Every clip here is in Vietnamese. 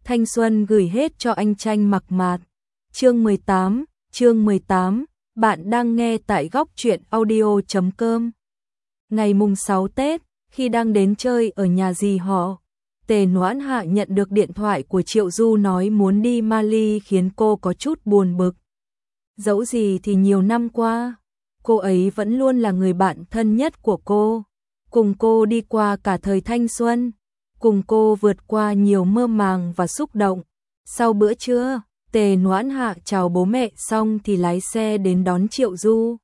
thanh xuân gửi hết cho anh Tranh Mặc Mạt. Chương 18, bạn đang nghe tại góc truyện audio.com. Ngày mùng 6 Tết, khi đang đến chơi ở nhà dì họ, Tề Noãn Hạ nhận được điện thoại của Triệu Du nói muốn đi Mali khiến cô có chút buồn bực. Dẫu gì thì nhiều năm qua, cô ấy vẫn luôn là người bạn thân nhất của cô, cùng cô đi qua cả thời thanh xuân, cùng cô vượt qua nhiều mơ màng và xúc động. Sau bữa trưa, Tề Noãn Hạ chào bố mẹ xong thì lái xe đến đón Triệu Du.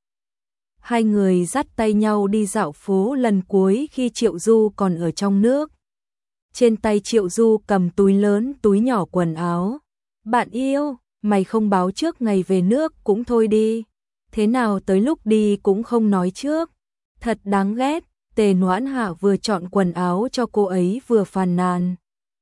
Hai người dắt tay nhau đi dạo phố lần cuối khi Triệu Du còn ở trong nước. Trên tay Triệu Du cầm túi lớn túi nhỏ quần áo. Bạn yêu, mày không báo trước ngày về nước cũng thôi đi. Thế nào tới lúc đi cũng không nói trước. Thật đáng ghét. Tề Noãn Hạ vừa chọn quần áo cho cô ấy vừa phàn nàn.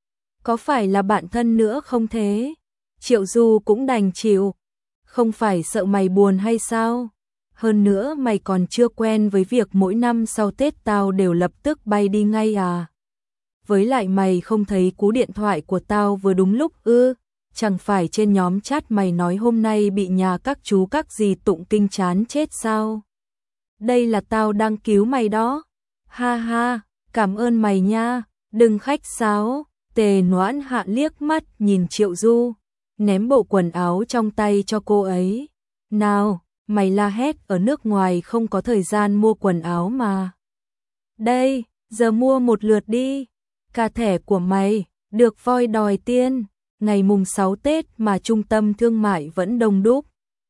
Có phải là bạn thân nữa không thế? Triệu Du cũng đành chịu. Không phải sợ mày buồn hay sao? Hơn nữa mày còn chưa quen với việc mỗi năm sau Tết tao đều lập tức bay đi ngay à? Với lại mày không thấy cú điện thoại của tao vừa đúng lúc ư? Chẳng phải trên nhóm chat mày nói hôm nay bị nhà các chú các dì tụng kinh chán chết sao? Đây là tao đang cứu mày đó. Ha ha, cảm ơn mày nha, đừng khách sáo. Tề Noãn Hạ liếc mắt nhìn Triệu Du, ném bộ quần áo trong tay cho cô ấy. Nào, mày la hét ở nước ngoài không có thời gian mua quần áo mà. Đây, giờ mua một lượt đi. Cả thẻ của mày, được voi đòi tiền. Ngày mùng 6 Tết mà trung tâm thương mại vẫn đông đúc.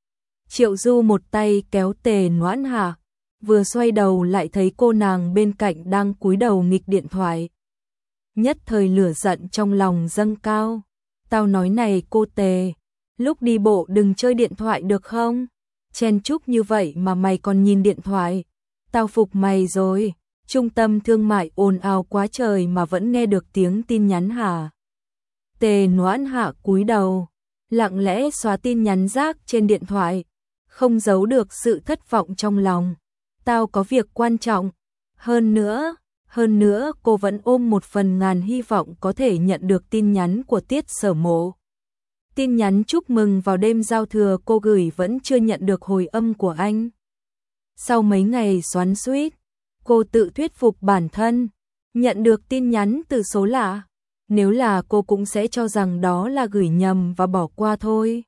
Triệu Du một tay kéo Tề Noãn Hạ, vừa xoay đầu lại thấy cô nàng bên cạnh đang cúi đầu nghịch điện thoại. Nhất thời lửa giận trong lòng dâng cao. Tao nói này cô Tề, lúc đi bộ đừng chơi điện thoại được không? Chen chúc như vậy mà mày còn nhìn điện thoại. Tao phục mày rồi, trung tâm thương mại ồn ào quá trời mà vẫn nghe được tiếng tin nhắn hả? Tề Noãn Hạ cúi đầu, lặng lẽ xóa tin nhắn rác trên điện thoại, không giấu được sự thất vọng trong lòng. Tao có việc quan trọng, hơn nữa cô vẫn ôm một phần ngàn hy vọng có thể nhận được tin nhắn của Tiết Sở Mộ. Tin nhắn chúc mừng vào đêm giao thừa cô gửi vẫn chưa nhận được hồi âm của anh. Sau mấy ngày xoắn xuýt, cô tự thuyết phục bản thân, nhận được tin nhắn từ số lạ. Nếu là cô cũng sẽ cho rằng đó là gửi nhầm và bỏ qua thôi.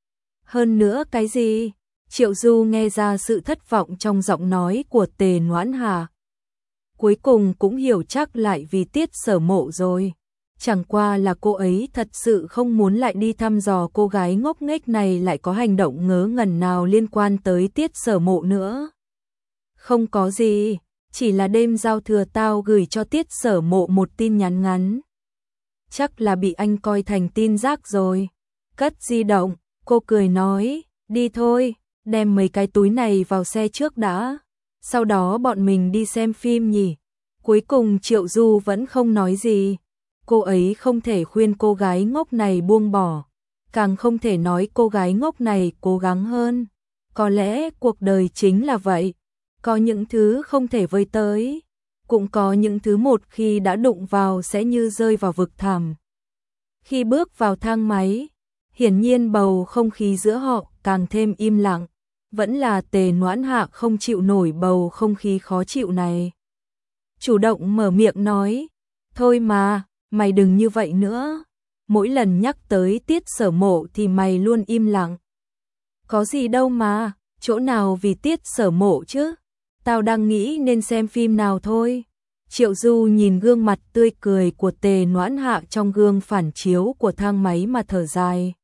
Hơn nữa cái gì? Triệu Du nghe ra sự thất vọng trong giọng nói của Tề Noãn Hạ. Cuối cùng cũng hiểu chắc lại vì Tiết Sở Mộ rồi. Chẳng qua là cô ấy thật sự không muốn lại đi thăm dò cô gái ngốc nghếch này lại có hành động ngớ ngẩn nào liên quan tới Tiết Sở Mộ nữa. Không có gì, chỉ là đêm giao thừa tao gửi cho Tiết Sở Mộ một tin nhắn ngắn. Chắc là bị anh coi thành tin rác rồi. Cất di động, cô cười nói, đi thôi, đem mấy cái túi này vào xe trước đã. Sau đó bọn mình đi xem phim nhỉ. Cuối cùng Triệu Du vẫn không nói gì. Cô ấy không thể khuyên cô gái ngốc này buông bỏ, càng không thể nói cô gái ngốc này cố gắng hơn. Có lẽ cuộc đời chính là vậy. Có những thứ không thể với tới, cũng có những thứ một khi đã đụng vào sẽ như rơi vào vực thẳm. Khi bước vào thang máy, hiển nhiên bầu không khí giữa họ càng thêm im lặng. Vẫn là Tề Noãn Hạ không chịu nổi bầu không khí khó chịu này. Chủ động mở miệng nói, thôi mà, mày đừng như vậy nữa. Mỗi lần nhắc tới Tiết Sở Mộ thì mày luôn im lặng. Có gì đâu mà, chỗ nào vì Tiết Sở Mộ chứ? Tao đang nghĩ nên xem phim nào thôi. Triệu Du nhìn gương mặt tươi cười của Tề Noãn Hạ trong gương phản chiếu của thang máy mà thở dài.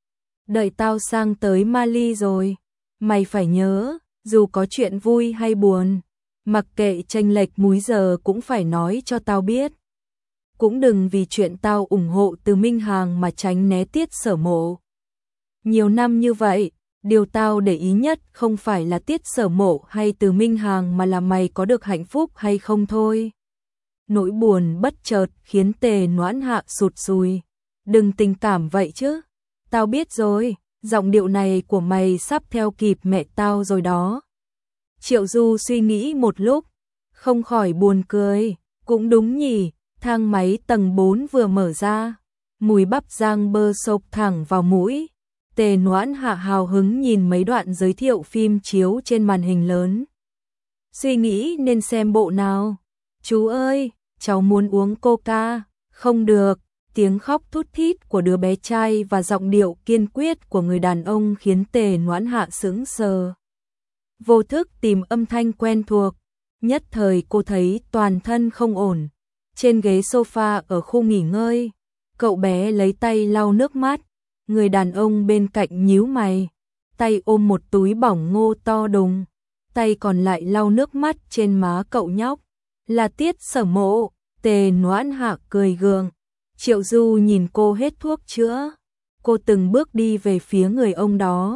Đợi tao sang tới Mali rồi. Mày phải nhớ, dù có chuyện vui hay buồn, mặc kệ chênh lệch múi giờ cũng phải nói cho tao biết. Cũng đừng vì chuyện tao ủng hộ Từ Minh Hằng mà tránh né Tiết Sở Mộ. Nhiều năm như vậy, điều tao để ý nhất không phải là Tiết Sở Mộ hay Từ Minh Hằng mà là mày có được hạnh phúc hay không thôi. Nỗi buồn bất chợt khiến Tề Noãn Hạ sụt sùi. Đừng tình cảm vậy chứ. Tao biết rồi, giọng điệu này của mày sắp theo kịp mẹ tao rồi đó. Triệu Du suy nghĩ một lúc, không khỏi buồn cười. Cũng đúng nhỉ, thang máy tầng 4 vừa mở ra. mùi bắp rang bơ xộc thẳng vào mũi. Tề Noãn Hạ hào hứng nhìn mấy đoạn giới thiệu phim chiếu trên màn hình lớn. Suy nghĩ nên xem bộ nào. Chú ơi, cháu muốn uống coca. Không được. Tiếng khóc thút thít của đứa bé trai và giọng điệu kiên quyết của người đàn ông khiến Tề Noãn Hạ sững sờ. Vô thức tìm âm thanh quen thuộc. Nhất thời cô thấy toàn thân không ổn. Trên ghế sofa ở khu nghỉ ngơi, cậu bé lấy tay lau nước mắt. Người đàn ông bên cạnh nhíu mày, tay ôm một túi bỏng ngô to đùng, tay còn lại lau nước mắt trên má cậu nhóc. Là Tiết Sở Mộ. Tề Noãn Hạ cười gượng. Triệu Du nhìn cô hết thuốc chữa. Cô từng bước đi về phía người ông đó.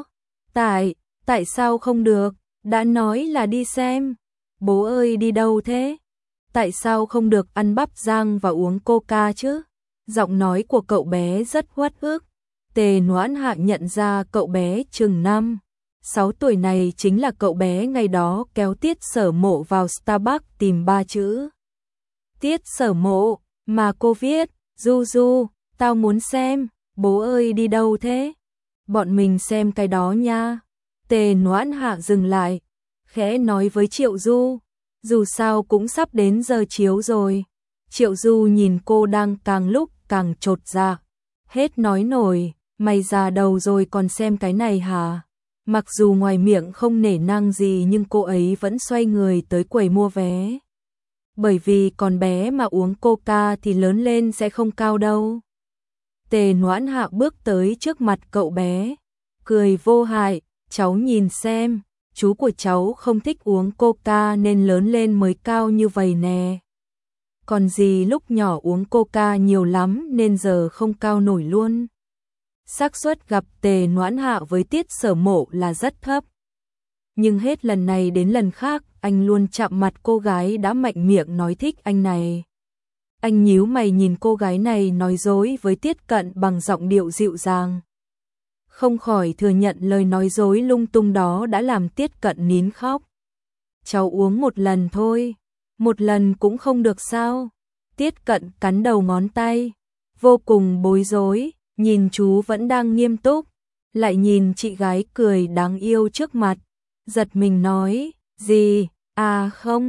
Tại sao không được? Đã nói là đi xem. Bố ơi đi đâu thế? Tại sao không được ăn bắp rang và uống coca chứ? Giọng nói của cậu bé rất uất ức. Tề Noãn Hạ nhận ra cậu bé chừng 5-6 tuổi này chính là cậu bé ngày đó kéo Tiết Sở Mộ vào Starbucks tìm 3 chữ Tiết Sở Mộ mà cô viết. Du, tao muốn xem. Bố ơi đi đâu thế? Bọn mình xem cái đó nha. Tề Noãn Hạ dừng lại, khẽ nói với Triệu Du. Dù sao cũng sắp đến giờ chiếu rồi. Triệu Du nhìn cô đang càng lúc càng chột dạ. Hết nói nổi, mày già đầu rồi còn xem cái này hả? Mặc dù ngoài miệng không nể nang gì nhưng cô ấy vẫn xoay người tới quầy mua vé. Bởi vì còn bé mà uống coca thì lớn lên sẽ không cao đâu. Tề Noãn Hạ bước tới trước mặt cậu bé, cười vô hại. Cháu nhìn xem, chú của cháu không thích uống coca nên lớn lên mới cao như vậy nè. Còn gì lúc nhỏ uống coca nhiều lắm nên giờ không cao nổi luôn. Xác suất gặp Tề Noãn Hạ với Tiết Sở Mộ là rất thấp. Nhưng hết lần này đến lần khác, anh luôn chạm mặt cô gái đã mạnh miệng nói thích anh này. Anh nhíu mày nhìn cô gái này nói dối với Tiết Cận bằng giọng điệu dịu dàng. Không khỏi thừa nhận lời nói dối lung tung đó đã làm Tiết Cận nín khóc. Cháu uống một lần thôi. Một lần cũng không được sao? Tiết Cận cắn đầu ngón tay, vô cùng bối rối, nhìn chú vẫn đang nghiêm túc, lại nhìn chị gái cười đáng yêu trước mặt, giật mình nói, gì? À không,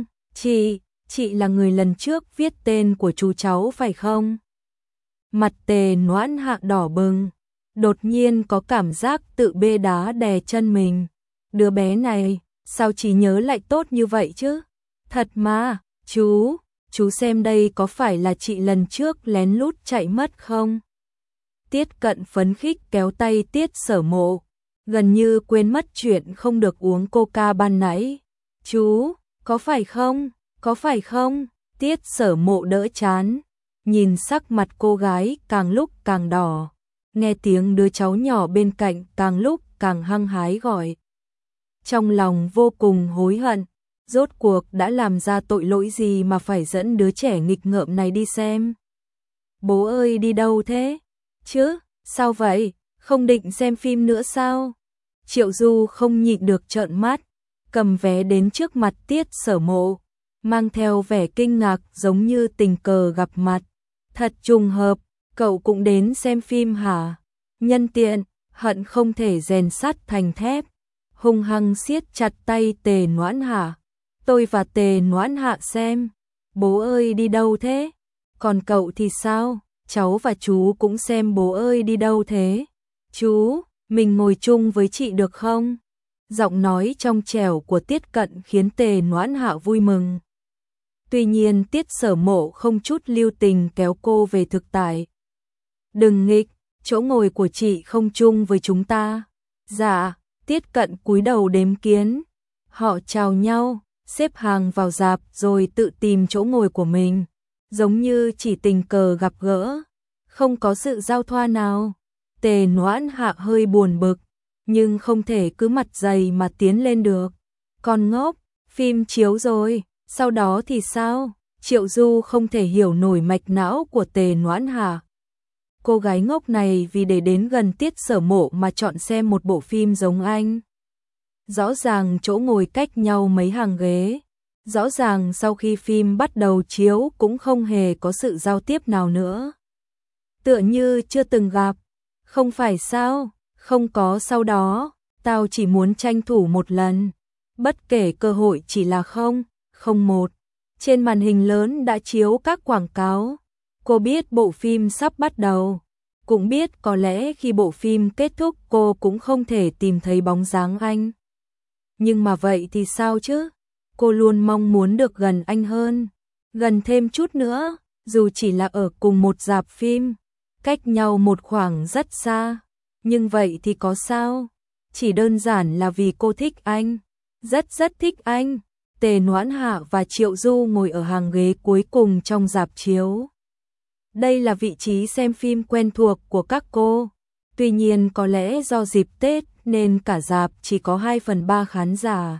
chị là người lần trước viết tên của chú cháu phải không? Mặt Tề Noãn Hạ đỏ bừng, đột nhiên có cảm giác tự bê đá đè chân mình. Đứa bé này, sao chỉ nhớ lại tốt như vậy chứ? Thật mà, chú xem đây có phải là chị lần trước lén lút chạy mất không? Tiết Cận phấn khích kéo tay Tiết Sở Mộ, gần như quên mất chuyện không được uống coca ban nãy. Chú, có phải không? Có phải không? Tiết Sở Mộ đỡ chán, nhìn sắc mặt cô gái càng lúc càng đỏ, nghe tiếng đứa cháu nhỏ bên cạnh càng lúc càng hăng hái gọi. Trong lòng vô cùng hối hận, rốt cuộc đã làm ra tội lỗi gì mà phải dẫn đứa trẻ nghịch ngợm này đi xem. Bố ơi đi đâu thế? Chứ, sao vậy? Không định xem phim nữa sao? Triệu Du không nhịn được trợn mắt, cầm vé đến trước mặt Tiết Sở Mộ, mang theo vẻ kinh ngạc giống như tình cờ gặp mặt. Thật trùng hợp, cậu cũng đến xem phim hả? Nhân tiện, hận không thể rèn sắt thành thép, hung hăng siết chặt tay Tề Noãn Hạ. Tôi và Tề Noãn Hạ xem. Bố ơi đi đâu thế? Còn cậu thì sao? Cháu và chú cũng xem. Bố ơi đi đâu thế? Chú, mình ngồi chung với chị được không? Giọng nói trong trẻo của Tiết Cận khiến Tề Noãn Hạ vui mừng. Tuy nhiên Tiết Sở Mộ không chút lưu tình kéo cô về thực tại. Đừng nghịch, chỗ ngồi của chị không chung với chúng ta. Dạ, Tiết Cận cúi đầu đếm kiến. Họ chào nhau, xếp hàng vào rạp rồi tự tìm chỗ ngồi của mình, giống như chỉ tình cờ gặp gỡ, không có sự giao thoa nào. Tề Noãn Hạ hơi buồn bực, nhưng không thể cứ mặt dày mà tiến lên được. Con ngốc, phim chiếu rồi, sau đó thì sao? Triệu Du không thể hiểu nổi mạch não của Tề Noãn Hạ. Cô gái ngốc này vì để đến gần Tiết Sở Mộ mà chọn xem một bộ phim giống anh. Rõ ràng chỗ ngồi cách nhau mấy hàng ghế. Rõ ràng sau khi phim bắt đầu chiếu cũng không hề có sự giao tiếp nào nữa. Tựa như chưa từng gặp. Không phải sao? Không có sau đó, tao chỉ muốn tranh thủ một lần. Bất kể cơ hội chỉ là 001. Trên màn hình lớn đã chiếu các quảng cáo. Cô biết bộ phim sắp bắt đầu. Cũng biết có lẽ khi bộ phim kết thúc cô cũng không thể tìm thấy bóng dáng anh. Nhưng mà vậy thì sao chứ? Cô luôn mong muốn được gần anh hơn. Gần thêm chút nữa, dù chỉ là ở cùng một rạp phim. Cách nhau một khoảng rất xa. Nhưng vậy thì có sao? Chỉ đơn giản là vì cô thích anh. Rất rất thích anh. Tề Noãn Hạ và Triệu Du ngồi ở hàng ghế cuối cùng trong rạp chiếu. Đây là vị trí xem phim quen thuộc của các cô. Tuy nhiên có lẽ do dịp Tết nên cả rạp chỉ có 2/3 khán giả.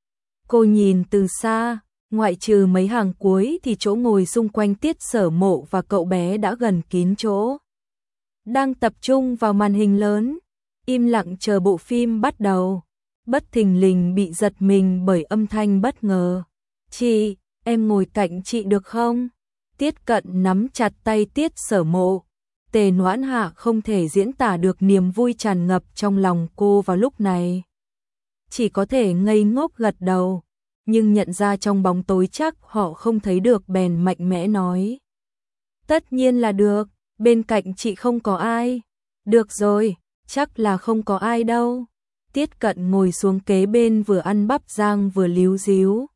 Cô nhìn từ xa, ngoại trừ mấy hàng cuối thì chỗ ngồi xung quanh Tiết Sở Mộ và cậu bé đã gần kín chỗ. Đang tập trung vào màn hình lớn, im lặng chờ bộ phim bắt đầu. Bất thình lình bị giật mình bởi âm thanh bất ngờ. Chị, em ngồi cạnh chị được không? Tiết Cận nắm chặt tay Tiết Sở Mộ. Tề Noãn Hạ không thể diễn tả được niềm vui tràn ngập trong lòng cô vào lúc này. Chỉ có thể ngây ngốc gật đầu, nhưng nhận ra trong bóng tối chắc họ không thấy được bèn mạnh mẽ nói. Tất nhiên là được, bên cạnh chị không có ai. Được rồi, chắc là không có ai đâu. Tiết Cận ngồi xuống kế bên vừa ăn bắp rang vừa líu díu.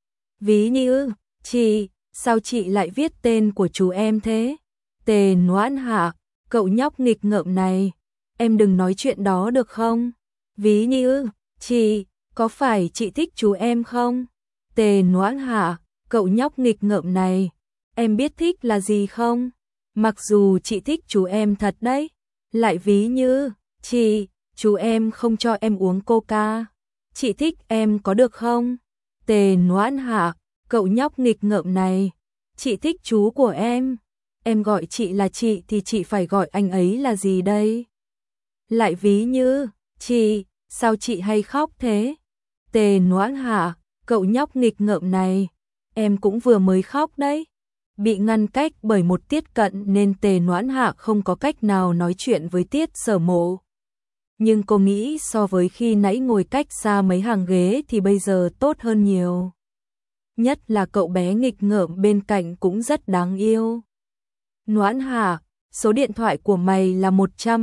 Ví như, chị, sao chị lại viết tên của chú em thế? Tề Noãn Hạ, cậu nhóc nghịch ngợm này, em đừng nói chuyện đó được không? Ví như, chị, có phải chị thích chú em không? Tề Noãn Hạ, cậu nhóc nghịch ngợm này, em biết thích là gì không? Mặc dù chị thích chú em thật đấy, lại ví như, chị, chú em không cho em uống coca. Chị thích em có được không? Tề Noãn Hạ, cậu nhóc nghịch ngợm này, chị thích chú của em gọi chị là chị thì chị phải gọi anh ấy là gì đây? Lại ví như, chị, sao chị hay khóc thế? Tề Noãn Hạ, cậu nhóc nghịch ngợm này, em cũng vừa mới khóc đấy. Bị ngăn cách bởi một Tiết Cận nên Tề Noãn Hạ không có cách nào nói chuyện với Tiết Sở Mộ. Nhưng cô nghĩ so với khi nãy ngồi cách xa mấy hàng ghế thì bây giờ tốt hơn nhiều. Nhất là cậu bé nghịch ngợm bên cạnh cũng rất đáng yêu. Noãn Hạ, số điện thoại của mày là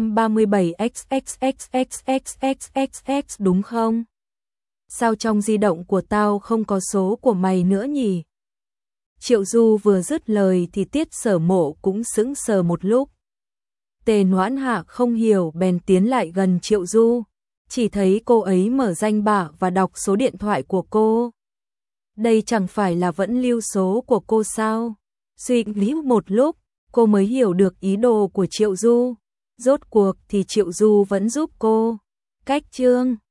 137XXXXXXXX đúng không? Sao trong di động của tao không có số của mày nữa nhỉ? Triệu Du vừa dứt lời thì Tiết Sở Mộ cũng sững sờ một lúc. Tề Noãn Hạ không hiểu bèn tiến lại gần Triệu Du, chỉ thấy cô ấy mở danh bạ và đọc số điện thoại của cô. Đây chẳng phải là vẫn lưu số của cô sao? Suy nghĩ một lúc, cô mới hiểu được ý đồ của Triệu Du. Rốt cuộc thì Triệu Du vẫn giúp cô. Cách chương